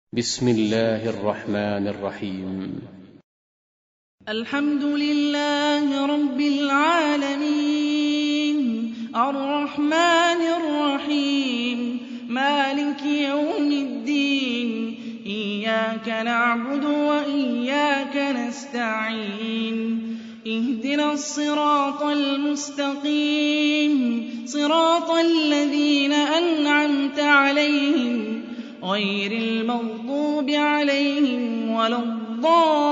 بسم الله الرحمن الرحيم. الحمد لله رب العالمين الرحمن الرحيم مالك يوم الدين إياك نعبد وإياك نستعين اهدنا الصراط المستقيم صراط الذين أنعمت عليهم غير المغضوب عليهم ولا الضالين